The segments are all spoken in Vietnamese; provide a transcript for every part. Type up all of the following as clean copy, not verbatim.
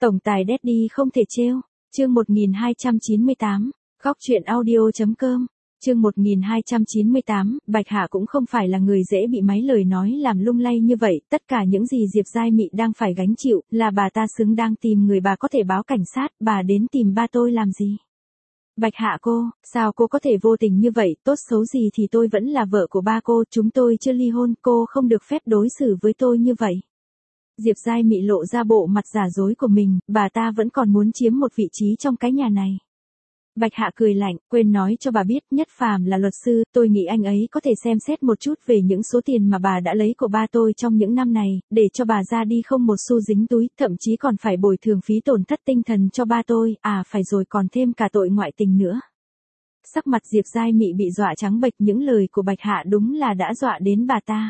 Tổng tài Daddy không thể trêu. Chương 1298, Góc truyện audio.com. Chương 1298, Bạch Hạ cũng không phải là người dễ bị mấy lời nói làm lung lay như vậy, tất cả những gì Diệp Giai Mị đang phải gánh chịu, là bà ta xứng đang tìm người bà có thể báo cảnh sát, bà đến tìm ba tôi làm gì? Bạch Hạ cô, sao cô có thể vô tình như vậy, tốt xấu gì thì tôi vẫn là vợ của ba cô, chúng tôi chưa ly hôn, cô không được phép đối xử với tôi như vậy. Diệp Giai Mị lộ ra bộ mặt giả dối của mình, bà ta vẫn còn muốn chiếm một vị trí trong cái nhà này. Bạch Hạ cười lạnh, quên nói cho bà biết, Nhất Phàm là luật sư, tôi nghĩ anh ấy có thể xem xét một chút về những số tiền mà bà đã lấy của ba tôi trong những năm này, để cho bà ra đi không một xu dính túi, thậm chí còn phải bồi thường phí tổn thất tinh thần cho ba tôi, phải rồi còn thêm cả tội ngoại tình nữa. Sắc mặt Diệp Giai Mị bị dọa trắng bệch, những lời của Bạch Hạ đúng là đã dọa đến bà ta.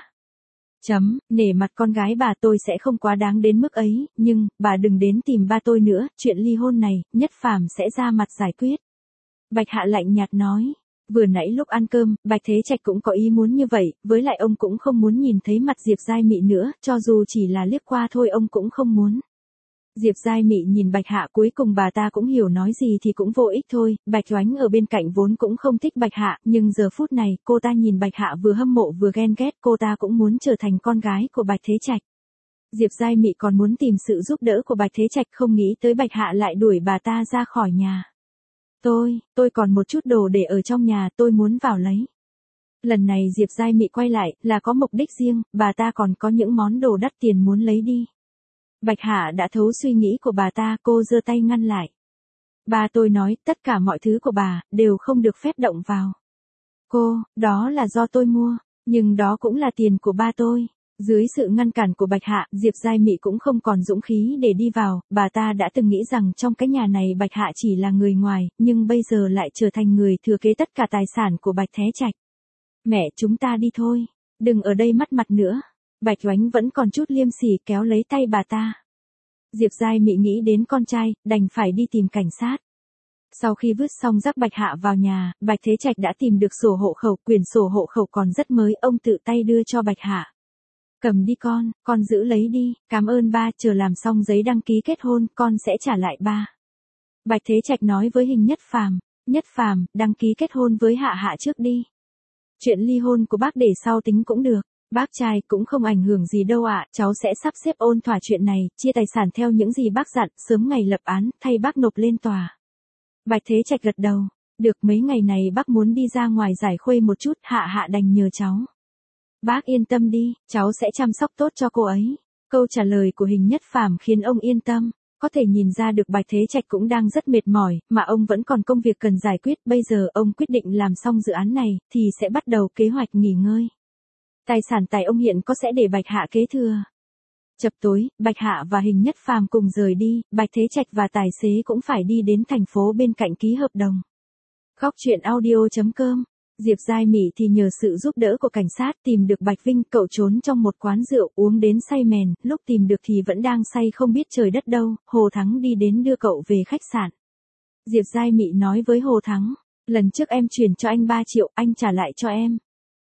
Nể mặt con gái bà tôi sẽ không quá đáng đến mức ấy, nhưng, bà đừng đến tìm ba tôi nữa, chuyện ly hôn này, Nhất Phàm sẽ ra mặt giải quyết. Bạch Hạ lạnh nhạt nói, vừa nãy lúc ăn cơm, Bạch Thế Trạch cũng có ý muốn như vậy, với lại ông cũng không muốn nhìn thấy mặt Diệp Giai Mị nữa, cho dù chỉ là liếc qua thôi ông cũng không muốn. Diệp Giai Mị nhìn Bạch Hạ, cuối cùng bà ta cũng hiểu nói gì thì cũng vô ích thôi, Bạch Oánh ở bên cạnh vốn cũng không thích Bạch Hạ, nhưng giờ phút này, cô ta nhìn Bạch Hạ vừa hâm mộ vừa ghen ghét, cô ta cũng muốn trở thành con gái của Bạch Thế Trạch. Diệp Giai Mị còn muốn tìm sự giúp đỡ của Bạch Thế Trạch, không nghĩ tới Bạch Hạ lại đuổi bà ta ra khỏi nhà. Tôi còn một chút đồ để ở trong nhà, tôi muốn vào lấy. Lần này Diệp Giai Mị quay lại, là có mục đích riêng, bà ta còn có những món đồ đắt tiền muốn lấy đi. Bạch Hạ đã thấu suy nghĩ của bà ta, cô giơ tay ngăn lại. Ba tôi nói, tất cả mọi thứ của bà, đều không được phép động vào. Cô, đó là do tôi mua, nhưng đó cũng là tiền của ba tôi. Dưới sự ngăn cản của Bạch Hạ, Diệp Giai Mị cũng không còn dũng khí để đi vào, bà ta đã từng nghĩ rằng trong cái nhà này Bạch Hạ chỉ là người ngoài, nhưng bây giờ lại trở thành người thừa kế tất cả tài sản của Bạch Thế Trạch. Mẹ, chúng ta đi thôi, đừng ở đây mất mặt nữa. Bạch Oánh vẫn còn chút liêm sỉ kéo lấy tay bà ta. Diệp Giai Mị nghĩ đến con trai, đành phải đi tìm cảnh sát. Sau khi vứt xong rác Bạch Hạ vào nhà, Bạch Thế Trạch đã tìm được sổ hộ khẩu, quyển sổ hộ khẩu còn rất mới, ông tự tay đưa cho Bạch Hạ. Cầm đi con giữ lấy đi, cảm ơn ba, chờ làm xong giấy đăng ký kết hôn, con sẽ trả lại ba. Bạch Thế Trạch nói với Hình Nhất Phàm, đăng ký kết hôn với Hạ Hạ trước đi. Chuyện ly hôn của bác để sau tính cũng được. Bác trai cũng không ảnh hưởng gì đâu ạ, cháu sẽ sắp xếp ôn thỏa chuyện này, chia tài sản theo những gì bác dặn, sớm ngày lập án, thay bác nộp lên tòa. Bạch Thế Trạch gật đầu, được, mấy ngày này bác muốn đi ra ngoài giải khuây một chút, Hạ Hạ đành nhờ cháu. Bác yên tâm đi, cháu sẽ chăm sóc tốt cho cô ấy. Câu trả lời của Hình Nhất Phàm khiến ông yên tâm, có thể nhìn ra được Bạch Thế Trạch cũng đang rất mệt mỏi, mà ông vẫn còn công việc cần giải quyết, bây giờ ông quyết định làm xong dự án này, thì sẽ bắt đầu kế hoạch nghỉ ngơi. Tài sản tại ông hiện có sẽ để Bạch Hạ kế thừa. Chập tối, Bạch Hạ và Hình Nhất Phàm cùng rời đi, Bạch Thế Trạch và tài xế cũng phải đi đến thành phố bên cạnh ký hợp đồng. Góc truyện audio.com. Diệp Giai Mị thì nhờ sự giúp đỡ của cảnh sát tìm được Bạch Vinh, cậu trốn trong một quán rượu uống đến say mèn, lúc tìm được thì vẫn đang say không biết trời đất đâu, Hồ Thắng đi đến đưa cậu về khách sạn. Diệp Giai Mị nói với Hồ Thắng, lần trước em chuyển cho anh 3 triệu, anh trả lại cho em.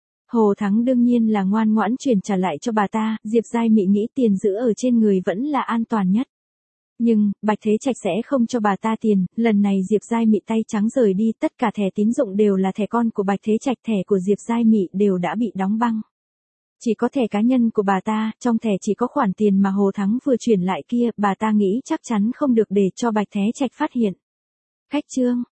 Hồ Thắng đương nhiên là ngoan ngoãn chuyển trả lại cho bà ta, Diệp Giai Mị nghĩ tiền giữ ở trên người vẫn là an toàn nhất. Nhưng, Bạch Thế Trạch sẽ không cho bà ta tiền, lần này Diệp Giai Mị tay trắng rời đi, tất cả thẻ tín dụng đều là thẻ con của Bạch Thế Trạch, thẻ của Diệp Giai Mị đều đã bị đóng băng. Chỉ có thẻ cá nhân của bà ta, trong thẻ chỉ có khoản tiền mà Hồ Thắng vừa chuyển lại kia, bà ta nghĩ chắc chắn không được để cho Bạch Thế Trạch phát hiện. Khách trương,